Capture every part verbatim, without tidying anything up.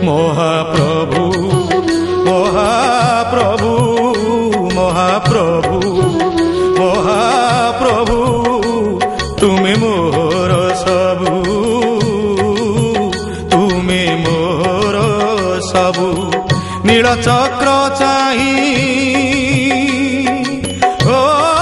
महाप्रभु महाप्रभु महाप्रभु महाप्रभु तुमे मोर सबु तुमे मोर सबु नील चक्र चाही ओ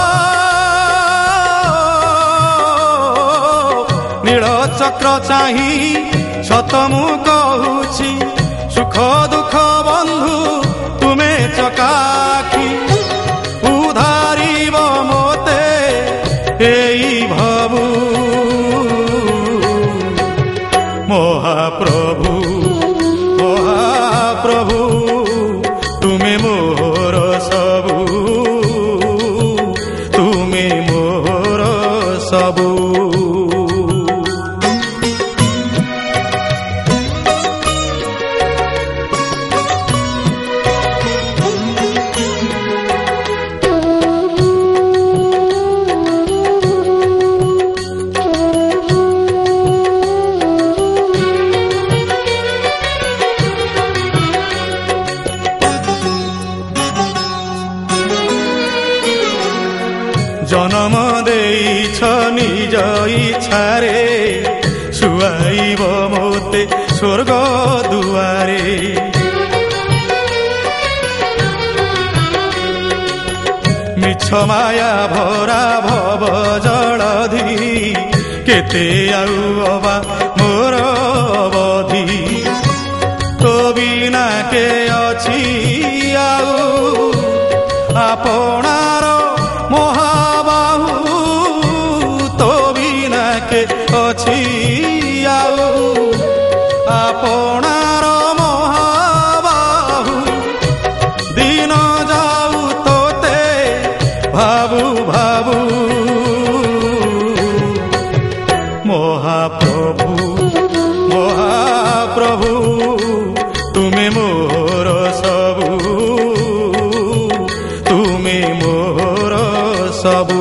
नील चक्र चाही सत मु कहूछि सुख दुख बंधु तुमे चकाखी उधारिब मोते एई भवु महाप्रभु महाप्रभु तुमे मोर सबु तुमे मोर सबु जन्म देइछ निज इच्छारे सुहाइब मोते स्वर्ग दुआरे मिछ माया भरा भव जलधि केते आउ अबा मोर अवधि तो बिना के अछि आउ आपणार महाबाहु तो बिना के अछि आउ आपणार महाबाहु दिन जाऊ तोते भाबु भाबु महाप्रभु महाप्रभु तुमे मोर सबु तुमे मोर सबु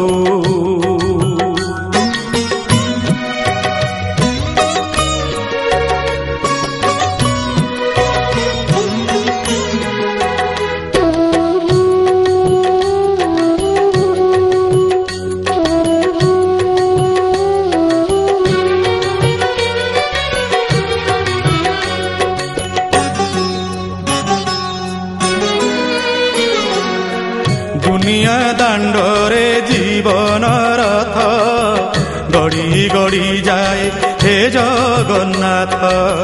दुनिया दांडरे जीवन रथ गड़ी गड़ी जाए हे जगन्नाथ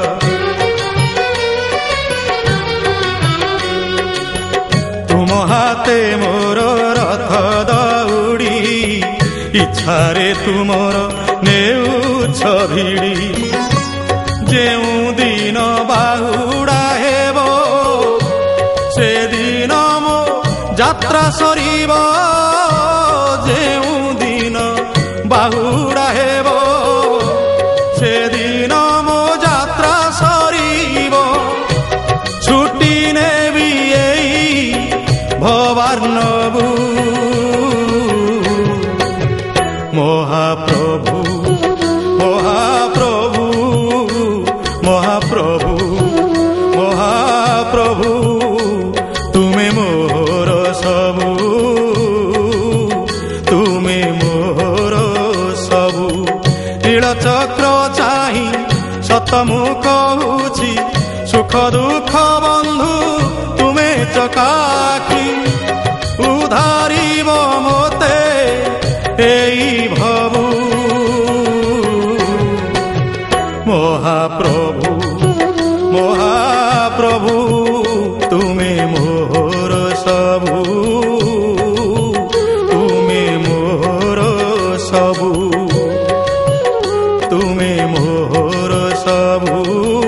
तुम हाथे मोर रथ दौड़ी इच्छारे तुमर नेउछ भिड़ी जेउ दिन बाहुड़ा हेब से दिन मो यात्रा सरीब जेउ दिन बाहुड़ा हेब से दिन मो यात्रा सरीब छुट्टी नेबी एई भवार्णवु महाप्रभु महाप्रभु महाप्रभु महाप्रभु तुमे मोर सबु तुमे मोर सबु नील चक्र चाही सत मु कहूछि सुख दुख बंधु तुमे चकाखी उधारिब मोते एई भवु महाप्रभु महाप्रभु तुमे मोर सबु तुमे मोर सबु तुमे मोर सबु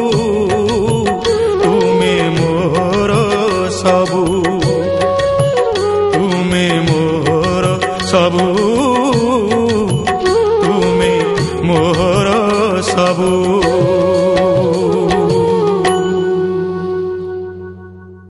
तुमे मोर सबु तुमे मोर सबु तुमे मोर सबु।